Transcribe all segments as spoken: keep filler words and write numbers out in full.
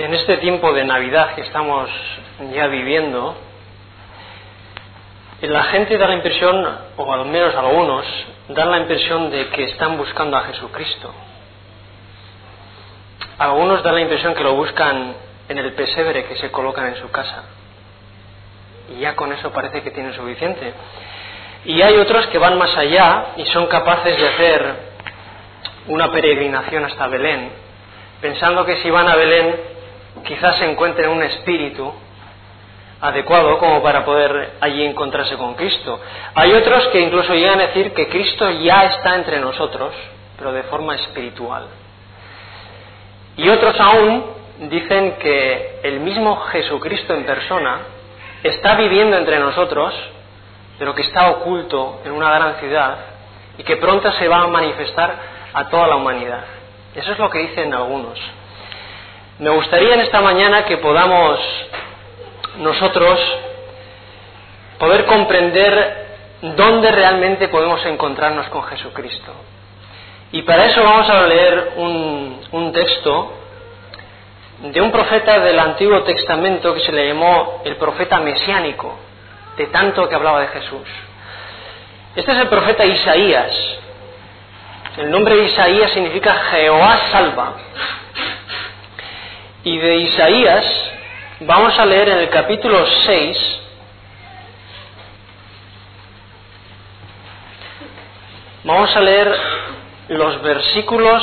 En este tiempo de Navidad que estamos ya viviendo, la gente da la impresión, o al menos algunos, dan la impresión de que están buscando a Jesucristo. Algunos dan la impresión que lo buscan en el pesebre que se colocan en su casa. Y ya con eso parece que tienen suficiente. Y hay otros que van más allá y son capaces de hacer una peregrinación hasta Belén, pensando que si van a Belén quizás se encuentren un espíritu adecuado como para poder allí encontrarse con Cristo. Hay otros que incluso llegan a decir que Cristo ya está entre nosotros, pero de forma espiritual. Y otros aún dicen que el mismo Jesucristo en persona está viviendo entre nosotros, pero que está oculto en una gran ciudad y que pronto se va a manifestar a toda la humanidad. Eso es lo que dicen algunos. Me gustaría en esta mañana que podamos nosotros poder comprender dónde realmente podemos encontrarnos con Jesucristo. Y para eso vamos a leer un, un texto de un profeta del Antiguo Testamento que se le llamó el profeta mesiánico, de tanto que hablaba de Jesús. Este es el profeta Isaías. El nombre de Isaías significa Jehová salva. Y de Isaías vamos a leer en el capítulo seis, vamos a leer los versículos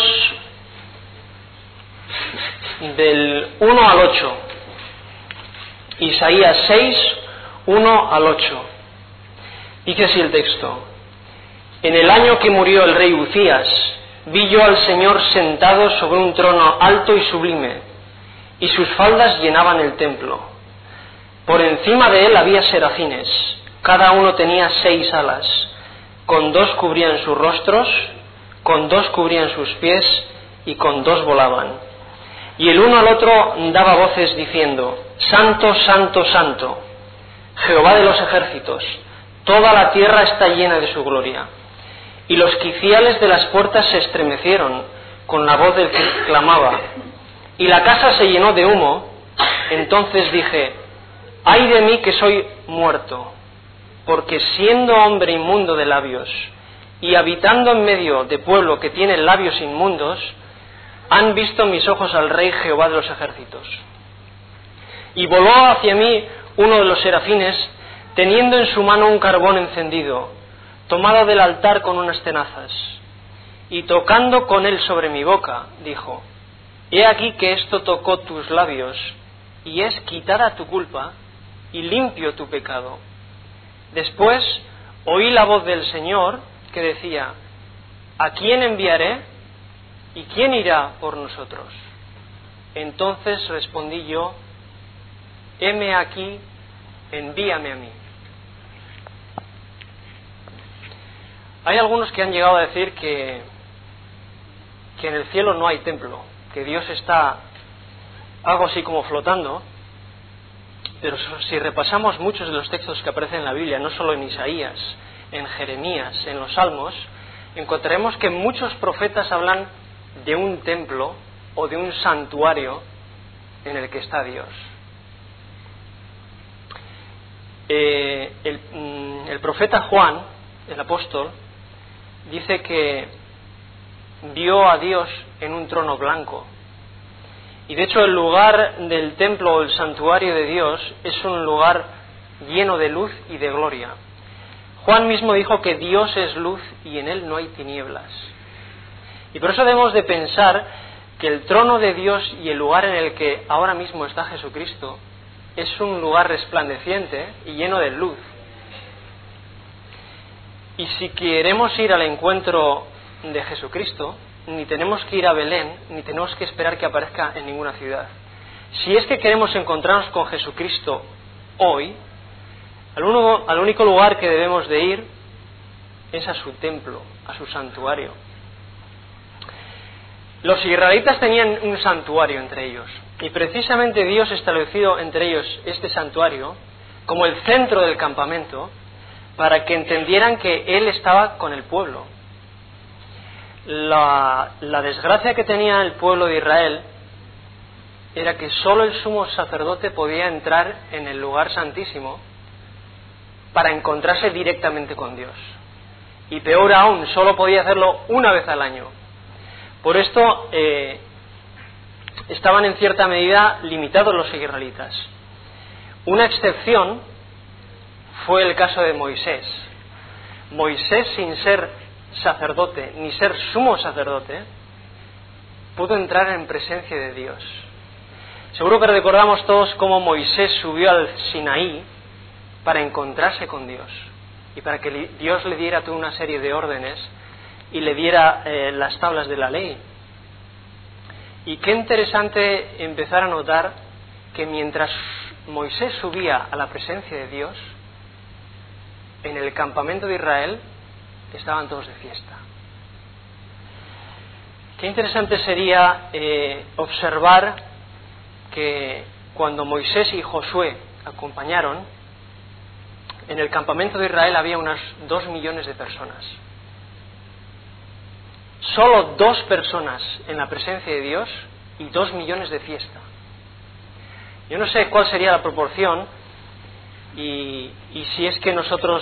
del uno al ocho. Isaías seis, uno al ocho. Dice así el texto: En el año que murió el rey Uzías, vi yo al Señor sentado sobre un trono alto y sublime, y sus faldas llenaban el templo. Por encima de él había serafines, cada uno tenía seis alas, con dos cubrían sus rostros, con dos cubrían sus pies, y con dos volaban. Y el uno al otro daba voces diciendo: Santo, Santo, Santo, Jehová de los ejércitos, toda la tierra está llena de su gloria. Y los quiciales de las puertas se estremecieron con la voz del que clamaba, y la casa se llenó de humo. Entonces dije: ay de mí que soy muerto, porque siendo hombre inmundo de labios, y habitando en medio de pueblo que tiene labios inmundos, han visto mis ojos al Rey Jehová de los ejércitos. Y voló hacia mí uno de los serafines, teniendo en su mano un carbón encendido, tomado del altar con unas tenazas, y tocando con él sobre mi boca, dijo: He aquí que esto tocó tus labios, y es quitada tu culpa, y limpio tu pecado. Después oí la voz del Señor que decía: ¿a quién enviaré? ¿Y quién irá por nosotros? Entonces respondí yo: heme aquí, envíame a mí. Hay algunos que han llegado a decir que, que en el cielo no hay templo, que Dios está algo así como flotando, pero si repasamos muchos de los textos que aparecen en la Biblia, no solo en Isaías, en Jeremías, en los Salmos, encontraremos que muchos profetas hablan de un templo o de un santuario en el que está Dios. Eh, el, el profeta Juan, el apóstol, dice que vio a Dios en un trono blanco. Y de hecho el lugar del templo o el santuario de Dios es un lugar lleno de luz y de gloria. Juan mismo dijo que Dios es luz y en él no hay tinieblas. Y por eso debemos de pensar que el trono de Dios y el lugar en el que ahora mismo está Jesucristo es un lugar resplandeciente y lleno de luz. Y si queremos ir al encuentro de Jesucristo, ni tenemos que ir a Belén, ni tenemos que esperar que aparezca en ninguna ciudad. Si es que queremos encontrarnos con Jesucristo hoy, al, uno, al único lugar que debemos de ir es a su templo, a su santuario. Los israelitas tenían un santuario entre ellos, y precisamente Dios estableció entre ellos este santuario como el centro del campamento, para que entendieran que Él estaba con el pueblo. La, la desgracia que tenía el pueblo de Israel era que solo el sumo sacerdote podía entrar en el lugar santísimo para encontrarse directamente con Dios. Y peor aún, solo podía hacerlo una vez al año. Por esto eh, estaban en cierta medida limitados los israelitas. Una excepción fue el caso de Moisés. Moisés, sin ser sacerdote ni ser sumo sacerdote, pudo entrar en presencia de Dios. Seguro que recordamos todos cómo Moisés subió al Sinaí para encontrarse con Dios y para que Dios le diera toda una serie de órdenes y le diera eh, las tablas de la ley. Y qué interesante empezar a notar que mientras Moisés subía a la presencia de Dios, en el campamento de Israel estaban todos de fiesta. Qué interesante sería eh, observar que cuando Moisés y Josué acompañaron, en el campamento de Israel había unas dos millones de personas. Solo dos personas en la presencia de Dios y dos millones de fiesta. Yo no sé cuál sería la proporción y, y si es que nosotros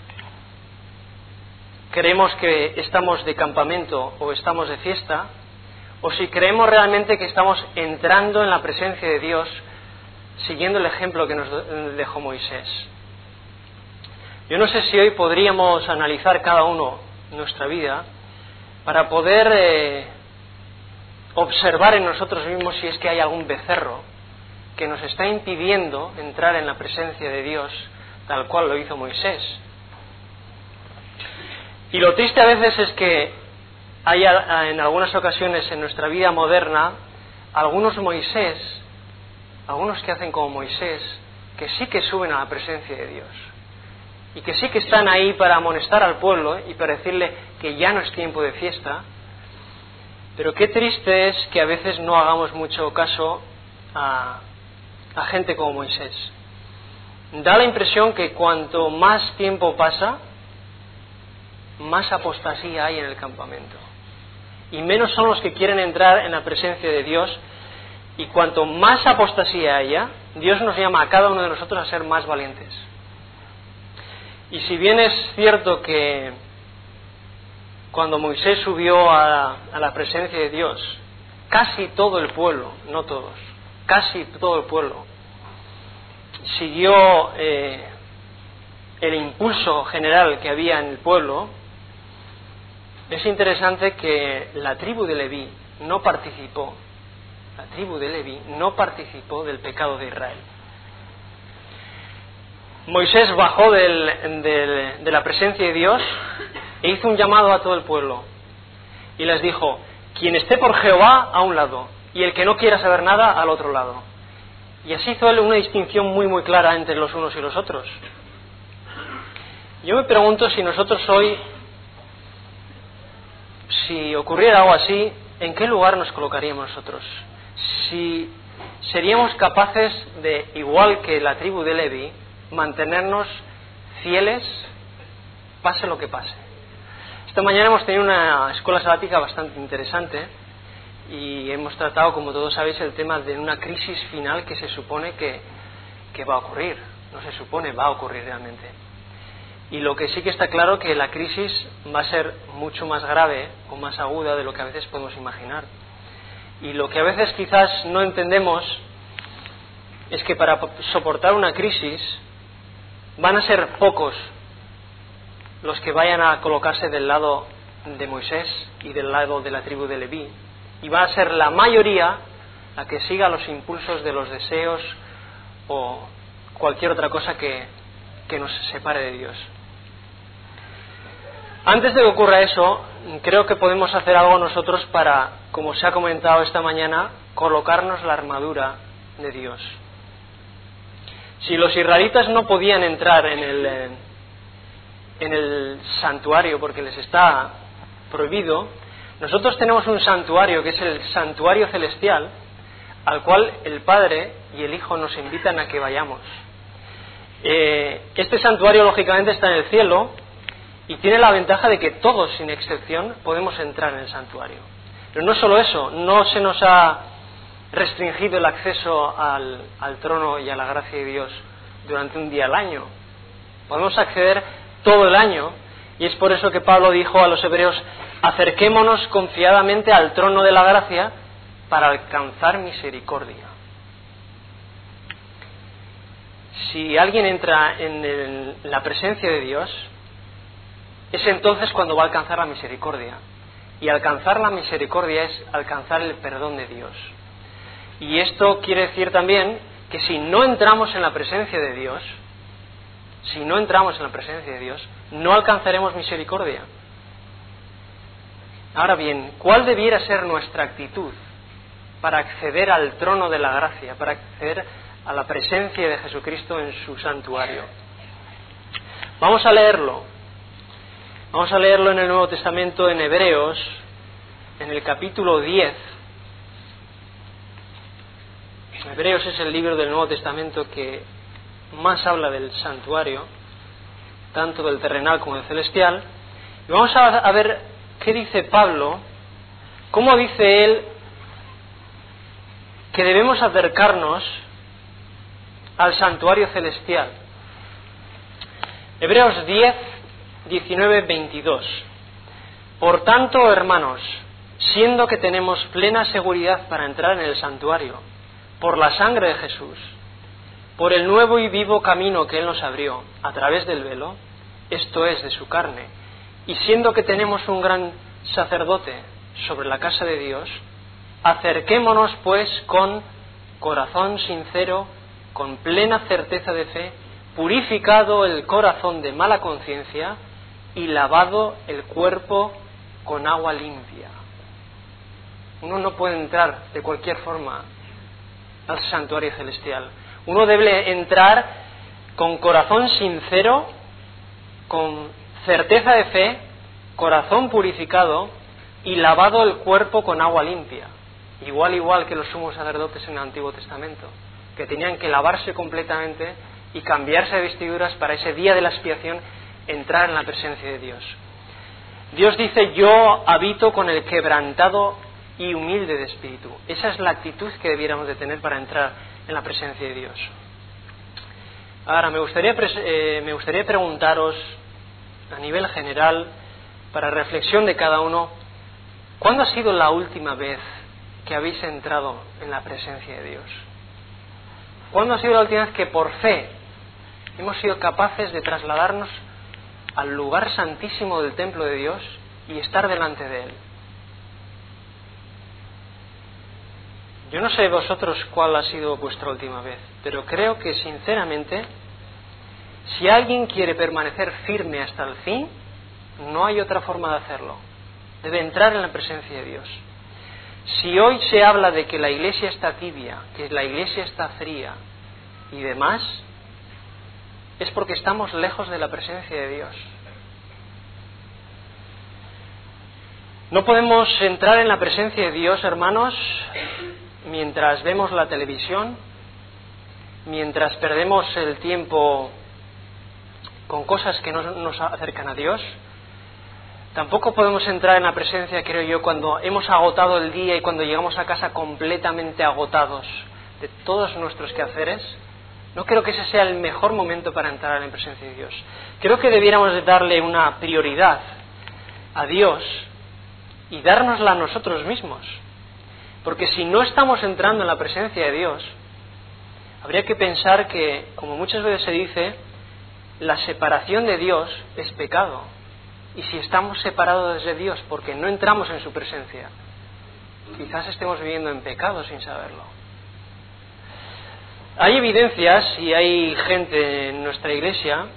creemos que estamos de campamento o estamos de fiesta, o si creemos realmente que estamos entrando en la presencia de Dios siguiendo el ejemplo que nos dejó Moisés. Yo no sé si hoy podríamos analizar cada uno nuestra vida para poder eh, observar en nosotros mismos si es que hay algún becerro que nos está impidiendo entrar en la presencia de Dios tal cual lo hizo Moisés. Y lo triste a veces es que hay en algunas ocasiones en nuestra vida moderna algunos Moisés, algunos que hacen como Moisés, que sí que suben a la presencia de Dios y que sí que están ahí para amonestar al pueblo y para decirle que ya no es tiempo de fiesta, pero qué triste es que a veces no hagamos mucho caso a, a gente como Moisés. Da la impresión que cuanto más tiempo pasa, más apostasía hay en el campamento y menos son los que quieren entrar en la presencia de Dios, y cuanto más apostasía haya, Dios nos llama a cada uno de nosotros a ser más valientes. Y si bien es cierto que cuando Moisés subió a, a la presencia de Dios, casi todo el pueblo, no todos, casi todo el pueblo siguió eh, el impulso general que había en el pueblo, es interesante que la tribu de Leví no participó, la tribu de Leví no participó del pecado de Israel. Moisés bajó del, del, de la presencia de Dios e hizo un llamado a todo el pueblo y les dijo: quien esté por Jehová a un lado y el que no quiera saber nada al otro lado. Y así hizo él una distinción muy muy clara entre los unos y los otros. Yo me pregunto si nosotros hoy, si ocurriera algo así, ¿en qué lugar nos colocaríamos nosotros? Si seríamos capaces de, igual que la tribu de Leví, mantenernos fieles, pase lo que pase. Esta mañana hemos tenido una escuela sabática bastante interesante y hemos tratado, como todos sabéis, el tema de una crisis final que se supone que, que va a ocurrir. No se supone, va a ocurrir realmente. Y lo que sí que está claro que la crisis va a ser mucho más grave o más aguda de lo que a veces podemos imaginar. Y lo que a veces quizás no entendemos es que para soportar una crisis van a ser pocos los que vayan a colocarse del lado de Moisés y del lado de la tribu de Leví, y va a ser la mayoría la que siga los impulsos de los deseos o cualquier otra cosa que, que nos separe de Dios. Antes de que ocurra eso, creo que podemos hacer algo nosotros para, como se ha comentado esta mañana, colocarnos la armadura de Dios. Si los israelitas no podían entrar en el, en el santuario porque les está prohibido, nosotros tenemos un santuario que es el santuario celestial, al cual el Padre y el Hijo nos invitan a que vayamos. Eh, este santuario lógicamente está en el cielo y tiene la ventaja de que todos, sin excepción, podemos entrar en el santuario. Pero no solo eso, no se nos ha restringido el acceso al, al trono y a la gracia de Dios durante un día al año. Podemos acceder todo el año, y es por eso que Pablo dijo a los hebreos: acerquémonos confiadamente al trono de la gracia para alcanzar misericordia. Si alguien entra en el, la presencia de Dios, es entonces cuando va a alcanzar la misericordia. Y alcanzar la misericordia es alcanzar el perdón de Dios. Y esto quiere decir también que si no entramos en la presencia de Dios, si no entramos en la presencia de Dios, no alcanzaremos misericordia. Ahora bien, ¿cuál debiera ser nuestra actitud para acceder al trono de la gracia, para acceder a la presencia de Jesucristo en su santuario? Vamos a leerlo. Vamos a leerlo en el Nuevo Testamento, en Hebreos, en el capítulo diez. Hebreos es el libro del Nuevo Testamento que más habla del santuario, tanto del terrenal como del celestial. Y vamos a, a ver qué dice Pablo, cómo dice él que debemos acercarnos al santuario celestial. Hebreos diez, diecinueve, veintidós. Por tanto, hermanos, siendo que tenemos plena seguridad para entrar en el santuario, por la sangre de Jesús, por el nuevo y vivo camino que Él nos abrió a través del velo, esto es, de su carne, y siendo que tenemos un gran sacerdote sobre la casa de Dios, acerquémonos pues con corazón sincero, con plena certeza de fe, purificado el corazón de mala conciencia y lavado el cuerpo con agua limpia. Uno no puede entrar de cualquier forma al santuario celestial. Uno debe entrar con corazón sincero, con certeza de fe, corazón purificado y lavado el cuerpo con agua limpia. Igual, igual que los sumos sacerdotes en el Antiguo Testamento, que tenían que lavarse completamente y cambiarse de vestiduras para ese día de la expiación entrar en la presencia de Dios. Dios dice: yo habito con el quebrantado y humilde de espíritu. Esa es la actitud que debiéramos de tener para entrar en la presencia de Dios. Ahora, me gustaría, eh, me gustaría preguntaros a nivel general, para reflexión de cada uno, ¿cuándo ha sido la última vez que habéis entrado en la presencia de Dios? ¿Cuándo ha sido la última vez que por fe hemos sido capaces de trasladarnos al lugar santísimo del templo de Dios y estar delante de Él? Yo no sé vosotros cuál ha sido vuestra última vez, pero creo que sinceramente, si alguien quiere permanecer firme hasta el fin, no hay otra forma de hacerlo. Debe entrar en la presencia de Dios. Si hoy se habla de que la iglesia está tibia, que la iglesia está fría y demás, es porque estamos lejos de la presencia de Dios. No podemos entrar en la presencia de Dios, hermanos, mientras vemos la televisión, mientras perdemos el tiempo con cosas que no nos acercan a Dios. Tampoco podemos entrar en la presencia, creo yo, cuando hemos agotado el día y cuando llegamos a casa completamente agotados de todos nuestros quehaceres. No creo que ese sea el mejor momento para entrar en la presencia de Dios. Creo que debiéramos de darle una prioridad a Dios y dárnosla a nosotros mismos. Porque si no estamos entrando en la presencia de Dios, habría que pensar que, como muchas veces se dice, la separación de Dios es pecado. Y si estamos separados de Dios porque no entramos en su presencia, quizás estemos viviendo en pecado sin saberlo. Hay evidencias y hay gente en nuestra iglesia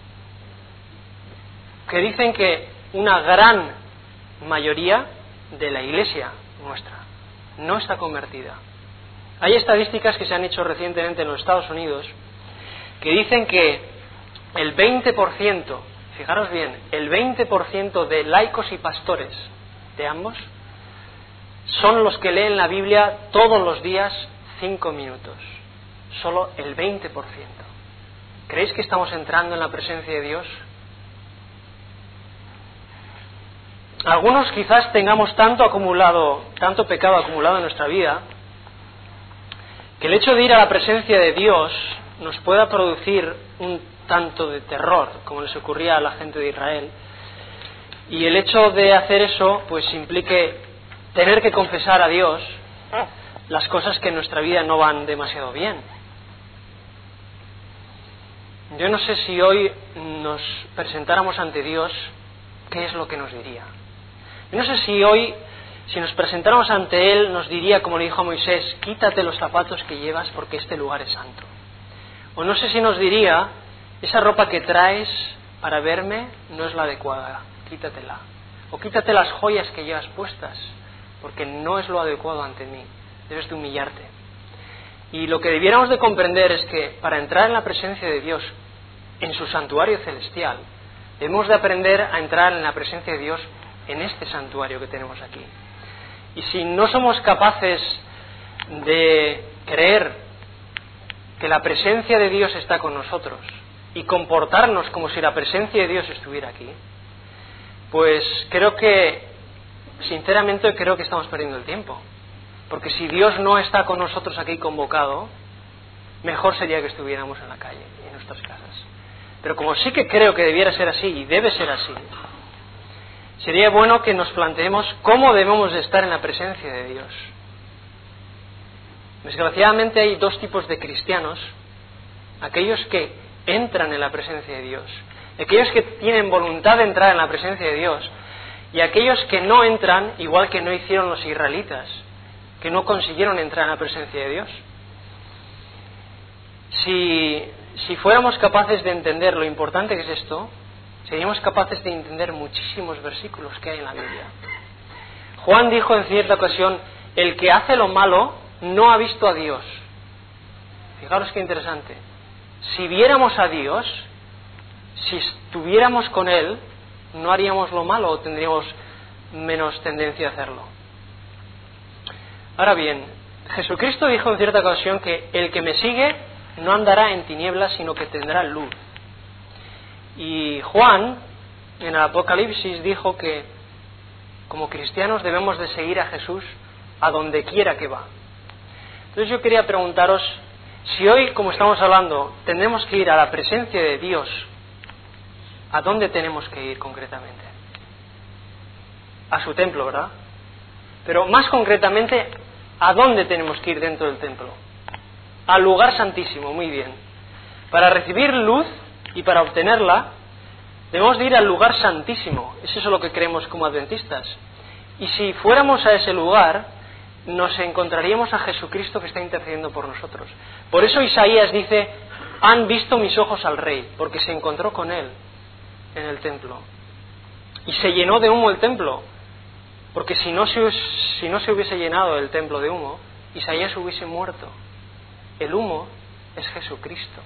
que dicen que una gran mayoría de la iglesia nuestra no está convertida. Hay estadísticas que se han hecho recientemente en los Estados Unidos que dicen que el veinte por ciento, fijaros bien, el veinte por ciento de laicos y pastores de ambos son los que leen la Biblia todos los días cinco minutos. Solo el veinte por ciento. ¿Creéis que estamos entrando en la presencia de Dios? Algunos quizás tengamos tanto acumulado, tanto pecado acumulado en nuestra vida, que el hecho de ir a la presencia de Dios nos pueda producir un tanto de terror, como les ocurría a la gente de Israel, y el hecho de hacer eso pues implique tener que confesar a Dios las cosas que en nuestra vida no van demasiado bien. Yo no sé si hoy nos presentáramos ante Dios, ¿qué es lo que nos diría? Yo no sé si hoy, si nos presentáramos ante Él, nos diría, como le dijo a Moisés, quítate los zapatos que llevas porque este lugar es santo. O no sé si nos diría, esa ropa que traes para verme no es la adecuada, quítatela. O quítate las joyas que llevas puestas, porque no es lo adecuado ante mí, debes de humillarte. Y lo que debiéramos de comprender es que para entrar en la presencia de Dios, en su santuario celestial, debemos de aprender a entrar en la presencia de Dios en este santuario que tenemos aquí. Y si no somos capaces de creer que la presencia de Dios está con nosotros y comportarnos como si la presencia de Dios estuviera aquí, pues creo que, sinceramente creo que estamos perdiendo el tiempo. Porque si Dios no está con nosotros aquí convocado, mejor sería que estuviéramos en la calle, en nuestras casas. Pero como sí que creo que debiera ser así, y debe ser así, sería bueno que nos planteemos cómo debemos de estar en la presencia de Dios. Desgraciadamente hay dos tipos de cristianos: aquellos que entran en la presencia de Dios, aquellos que tienen voluntad de entrar en la presencia de Dios, y aquellos que no entran, igual que no hicieron los israelitas, que no consiguieron entrar en la presencia de Dios. Si, si fuéramos capaces de entender lo importante que es esto, seríamos capaces de entender muchísimos versículos que hay en la Biblia. Juan dijo en cierta ocasión, el que hace lo malo no ha visto a Dios. Fijaros qué interesante. Si viéramos a Dios, si estuviéramos con Él, no haríamos lo malo o tendríamos menos tendencia a hacerlo. Ahora bien, Jesucristo dijo en cierta ocasión que el que me sigue no andará en tinieblas, sino que tendrá luz. Y Juan, en el Apocalipsis, dijo que como cristianos debemos de seguir a Jesús a donde quiera que va. Entonces yo quería preguntaros, si hoy, como estamos hablando, tenemos que ir a la presencia de Dios, ¿a dónde tenemos que ir concretamente? A su templo, ¿verdad? Pero más concretamente, ¿a dónde tenemos que ir dentro del templo? Al lugar santísimo, muy bien. Para recibir luz y para obtenerla, debemos de ir al lugar santísimo. Eso es lo que creemos como adventistas. Y si fuéramos a ese lugar, nos encontraríamos a Jesucristo que está intercediendo por nosotros. Por eso Isaías dice, han visto mis ojos al Rey, porque se encontró con Él en el templo. Y se llenó de humo el templo. Porque si no, se, si no se hubiese llenado el templo de humo, Isaías hubiese muerto. El humo es Jesucristo.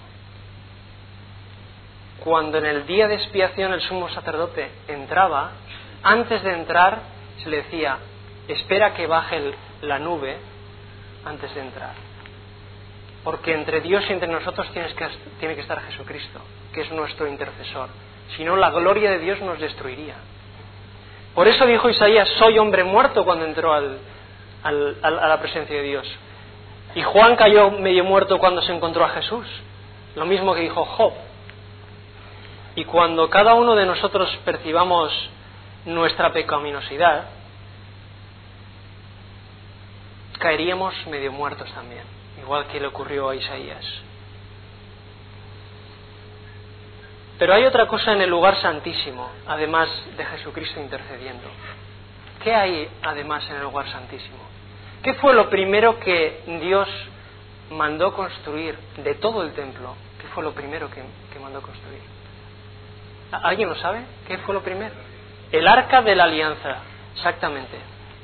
Cuando en el día de expiación el sumo sacerdote entraba, antes de entrar se le decía, espera que baje el, la nube antes de entrar. Porque entre Dios y entre nosotros tienes que, tiene que estar Jesucristo, que es nuestro intercesor. Si no, la gloria de Dios nos destruiría. Por eso dijo Isaías, soy hombre muerto, cuando entró al, al, al, a la presencia de Dios. Y Juan cayó medio muerto cuando se encontró a Jesús. Lo mismo que dijo Job. Y cuando cada uno de nosotros percibamos nuestra pecaminosidad, caeríamos medio muertos también, igual que le ocurrió a Isaías. Pero hay otra cosa en el lugar santísimo, además de Jesucristo intercediendo. ¿Qué hay además en el lugar santísimo? ¿Qué fue lo primero que Dios mandó construir de todo el templo? ¿Qué fue lo primero que, que mandó construir? ¿Alguien lo sabe? ¿Qué fue lo primero? El arca de la alianza, exactamente.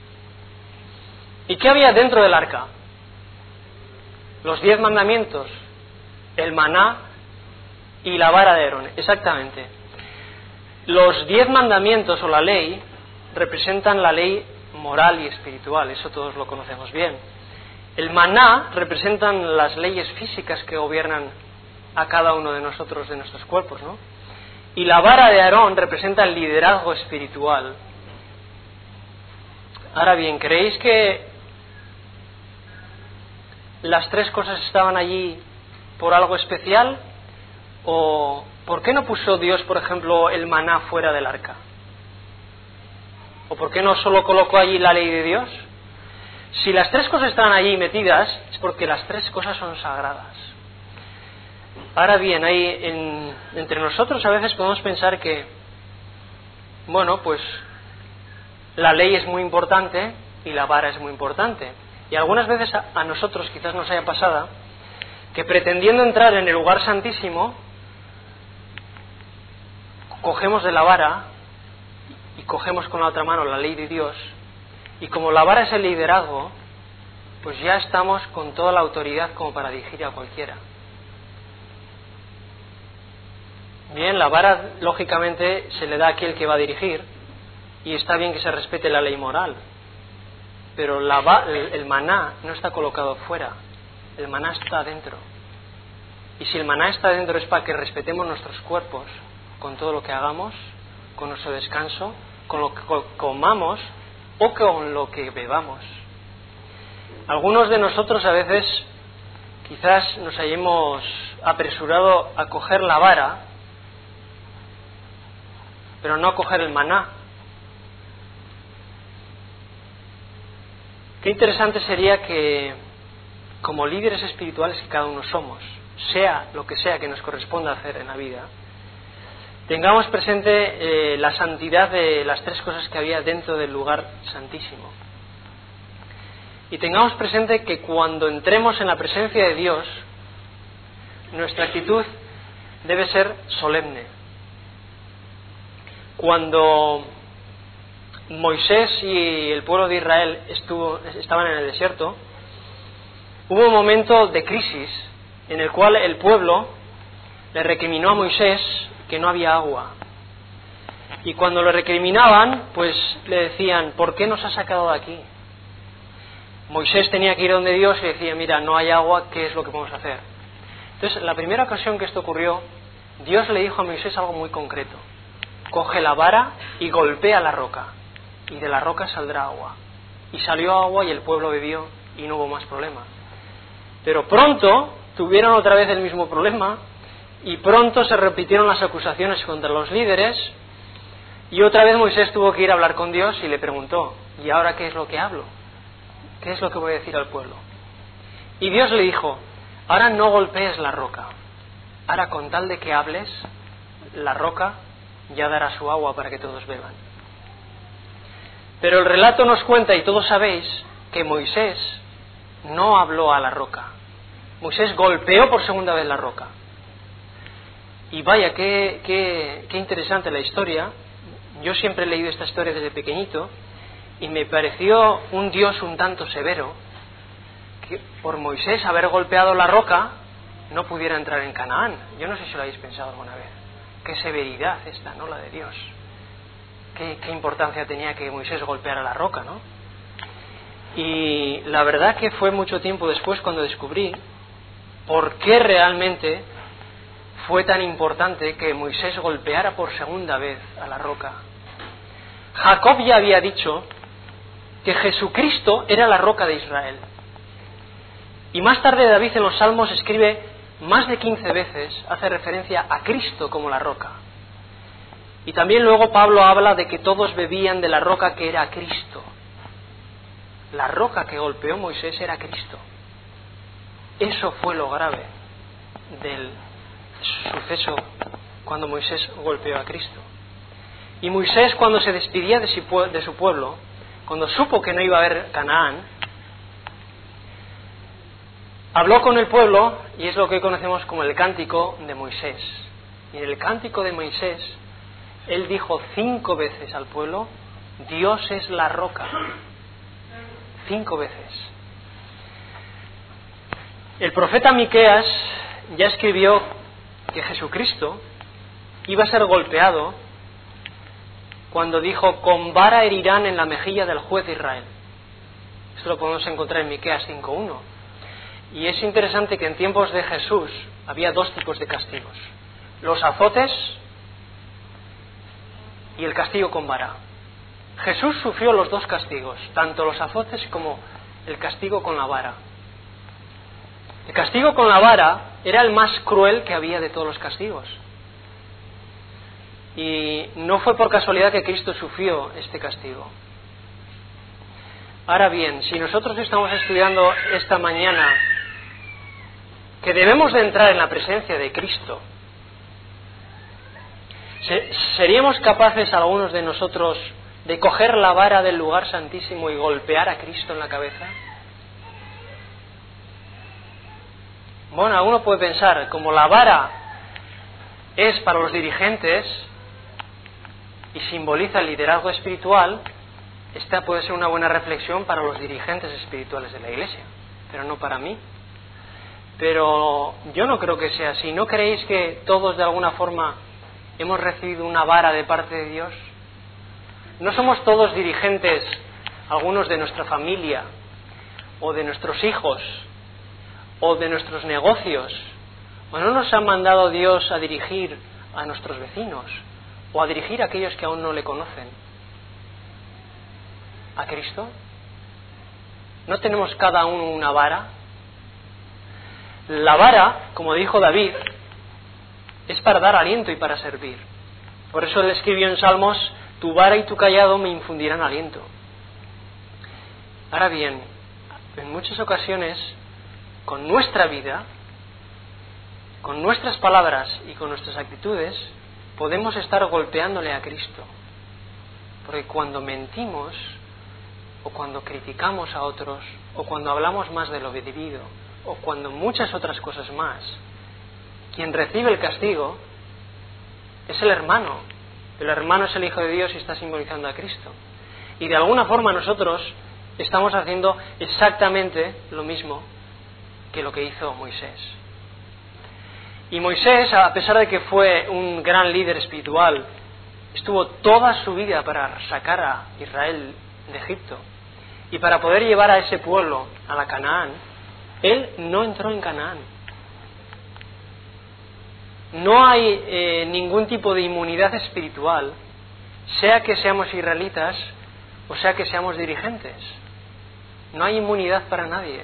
¿Y qué había dentro del arca? Los diez mandamientos, el maná y la vara de Aarón, exactamente. Los diez mandamientos o la ley representan la ley moral y espiritual, eso todos lo conocemos bien. El maná representan las leyes físicas que gobiernan a cada uno de nosotros, de nuestros cuerpos, ¿no? Y la vara de Aarón representa el liderazgo espiritual. Ahora bien, ¿creéis que las tres cosas estaban allí por algo especial? ¿O por qué no puso Dios, por ejemplo, el maná fuera del arca? ¿O por qué no solo colocó allí la ley de Dios? Si las tres cosas están allí metidas, es porque las tres cosas son sagradas. Ahora bien, hay en, entre nosotros a veces podemos pensar que, bueno, pues la ley es muy importante y la vara es muy importante. Y algunas veces a, a nosotros quizás nos haya pasado que pretendiendo entrar en el lugar santísimo, cogemos de la vara y cogemos con la otra mano la ley de Dios, y como la vara es el liderazgo, pues ya estamos con toda la autoridad como para dirigir a cualquiera. Bien, la vara lógicamente se le da a aquel que va a dirigir, y está bien que se respete la ley moral, pero la va, el, el maná no está colocado fuera, el maná está dentro. Y si el maná está dentro es para que respetemos nuestros cuerpos con todo lo que hagamos, con nuestro descanso, con lo que comamos o con lo que bebamos. Algunos de nosotros a veces quizás nos hayamos apresurado a coger la vara, pero no a coger el maná. Qué interesante sería que, como líderes espirituales que cada uno somos, sea lo que sea que nos corresponda hacer en la vida, tengamos presente eh, la santidad de las tres cosas que había dentro del lugar santísimo. Y tengamos presente que cuando entremos en la presencia de Dios, nuestra actitud debe ser solemne. Cuando Moisés y el pueblo de Israel estuvo, estaban en el desierto, hubo un momento de crisis en el cual el pueblo le recriminó a Moisés que no había agua. Y cuando lo recriminaban, pues le decían, ¿por qué nos has sacado de aquí? Moisés tenía que ir donde Dios y decía, mira, no hay agua, ¿qué es lo que podemos hacer? Entonces, la primera ocasión que esto ocurrió, Dios le dijo a Moisés algo muy concreto: coge la vara y golpea la roca, y de la roca saldrá agua. Y salió agua y el pueblo bebió y no hubo más problema. Pero pronto tuvieron otra vez el mismo problema, y pronto se repitieron las acusaciones contra los líderes, y otra vez Moisés tuvo que ir a hablar con Dios y le preguntó, ¿y ahora qué es lo que hablo? ¿Qué es lo que voy a decir al pueblo? Y Dios le dijo, ahora no golpees la roca, ahora con tal de que hables, la roca ya dará su agua para que todos beban. Pero el relato nos cuenta, y todos sabéis, que Moisés no habló a la roca. Moisés golpeó por segunda vez la roca. Y vaya, qué, qué, qué interesante la historia. Yo siempre he leído esta historia desde pequeñito, y me pareció un Dios un tanto severo, que por Moisés haber golpeado la roca no pudiera entrar en Canaán. Yo no sé si lo habéis pensado alguna vez. Qué severidad esta, ¿no?, la de Dios. Qué, qué importancia tenía que Moisés golpeara la roca, ¿no? Y la verdad que fue mucho tiempo después cuando descubrí por qué realmente fue tan importante que Moisés golpeara por segunda vez a la roca. Jacob ya había dicho que Jesucristo era la roca de Israel. Y más tarde David en los Salmos escribe más de quince veces, hace referencia a Cristo como la roca. Y también luego Pablo habla de que todos bebían de la roca que era Cristo. La roca que golpeó Moisés era Cristo. Eso fue lo grave del suceso cuando Moisés golpeó a Cristo. Y Moisés, cuando se despedía de su pueblo, cuando supo que no iba a haber Canaán, habló con el pueblo, y es lo que hoy conocemos como el cántico de Moisés. Y en el cántico de Moisés, él dijo cinco veces al pueblo, Dios es la roca. Cinco veces. El profeta Miqueas ya escribió que Jesucristo iba a ser golpeado cuando dijo, con vara herirán en la mejilla del juez de Israel. Esto lo podemos encontrar en Miqueas cinco uno. Y es interesante que en tiempos de Jesús había dos tipos de castigos: los azotes y el castigo con vara. Jesús sufrió los dos castigos, tanto los azotes como el castigo con la vara. El castigo con la vara era el más cruel que había de todos los castigos. Y no fue por casualidad que Cristo sufrió este castigo. Ahora bien, si nosotros estamos estudiando esta mañana que debemos de entrar en la presencia de Cristo, ¿seríamos capaces algunos de nosotros de coger la vara del lugar santísimo y golpear a Cristo en la cabeza? Bueno, alguno puede pensar, como la vara es para los dirigentes y simboliza el liderazgo espiritual, esta puede ser una buena reflexión para los dirigentes espirituales de la Iglesia, pero no para mí. Pero yo no creo que sea así. ¿No creéis que todos de alguna forma hemos recibido una vara de parte de Dios? ¿No somos todos dirigentes, algunos de nuestra familia, o de nuestros hijos, o de nuestros negocios? ¿O no nos ha mandado Dios a dirigir a nuestros vecinos, o a dirigir a aquellos que aún no le conocen? ¿A Cristo? ¿No tenemos cada uno una vara? La vara, como dijo David, es para dar aliento y para servir. Por eso él escribió en Salmos: tu vara y tu cayado me infundirán aliento. Ahora bien, en muchas ocasiones, con nuestra vida, con nuestras palabras y con nuestras actitudes, podemos estar golpeándole a Cristo. Porque cuando mentimos, o cuando criticamos a otros, o cuando hablamos más de lo debido, o cuando muchas otras cosas más, quien recibe el castigo es el hermano. El hermano es el Hijo de Dios y está simbolizando a Cristo. Y de alguna forma nosotros estamos haciendo exactamente lo mismo que lo que hizo Moisés. Y Moisés, a pesar de que fue un gran líder espiritual, estuvo toda su vida para sacar a Israel de Egipto y para poder llevar a ese pueblo a la Canaán. Él no entró en Canaán. No hay eh, ningún tipo de inmunidad espiritual, sea que seamos israelitas o sea que seamos dirigentes. No hay inmunidad para nadie.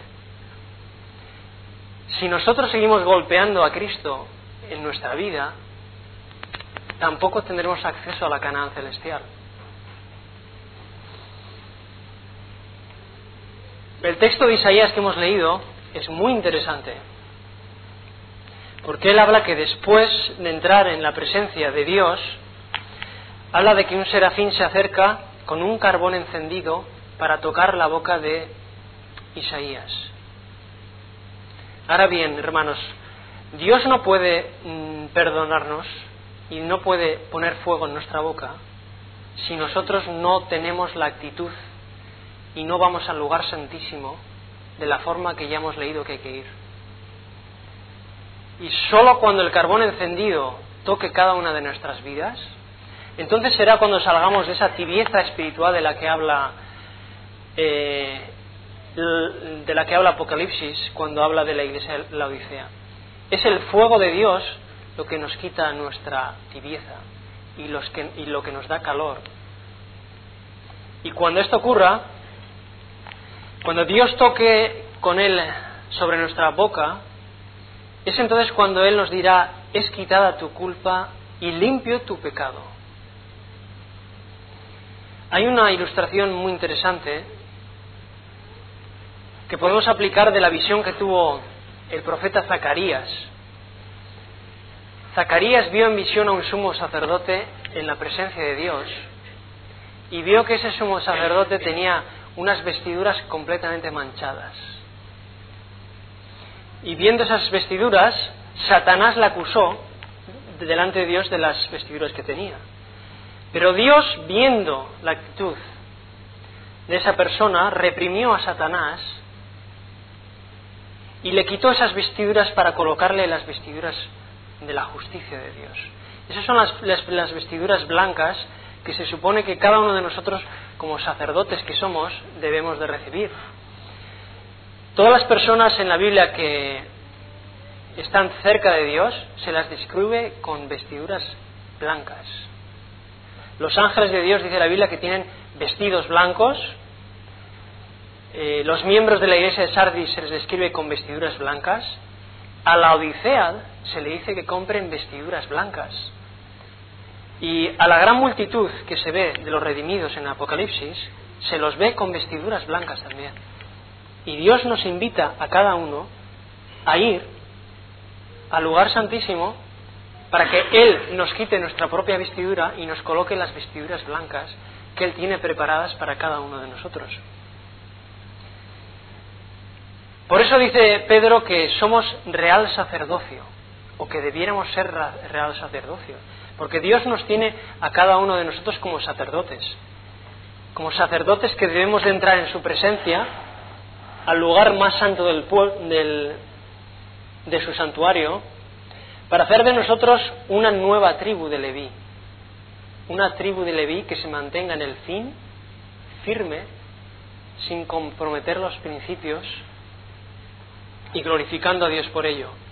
Si nosotros seguimos golpeando a Cristo en nuestra vida, tampoco tendremos acceso a la Canaán celestial. El texto de Isaías que hemos leído es muy interesante, porque él habla que después de entrar en la presencia de Dios, habla de que un serafín se acerca con un carbón encendido para tocar la boca de Isaías. Ahora bien, hermanos, Dios no puede mm, perdonarnos y no puede poner fuego en nuestra boca si nosotros no tenemos la actitud y no vamos al lugar santísimo de la forma que ya hemos leído que hay que ir. Y solo cuando el carbón encendido toque cada una de nuestras vidas, entonces será cuando salgamos de esa tibieza espiritual de la que habla eh, de la que habla Apocalipsis cuando habla de la iglesia de la Odisea. Es el fuego de Dios lo que nos quita nuestra tibieza y, los que, y lo que nos da calor. Y cuando esto ocurra, cuando Dios toque con Él sobre nuestra boca, es entonces cuando Él nos dirá: es quitada tu culpa y limpio tu pecado. Hay una ilustración muy interesante que podemos aplicar de la visión que tuvo el profeta Zacarías. Zacarías vio en visión a un sumo sacerdote en la presencia de Dios y vio que ese sumo sacerdote tenía unas vestiduras completamente manchadas. Y viendo esas vestiduras, Satanás la acusó delante de Dios de las vestiduras que tenía. Pero Dios, viendo la actitud de esa persona, reprimió a Satanás y le quitó esas vestiduras para colocarle las vestiduras de la justicia de Dios. Esas son las, las, las vestiduras blancas que se supone que cada uno de nosotros, como sacerdotes que somos, debemos de recibir. Todas las personas en la Biblia que están cerca de Dios se las describe con vestiduras blancas. Los ángeles de Dios, dice la Biblia, que tienen vestidos blancos. eh, los miembros de la iglesia de Sardis se les describe con vestiduras blancas. A la Odisea se le dice que compren vestiduras blancas. Y a la gran multitud que se ve de los redimidos en Apocalipsis, se los ve con vestiduras blancas también. Y Dios nos invita a cada uno a ir al lugar santísimo para que Él nos quite nuestra propia vestidura y nos coloque las vestiduras blancas que Él tiene preparadas para cada uno de nosotros. Por eso dice Pedro que somos real sacerdocio, o que debiéramos ser real sacerdocio, porque Dios nos tiene a cada uno de nosotros como sacerdotes, como sacerdotes que debemos de entrar en su presencia, al lugar más santo del, del, de su santuario, para hacer de nosotros una nueva tribu de Leví, una tribu de Leví que se mantenga en el fin, firme, sin comprometer los principios y glorificando a Dios por ello.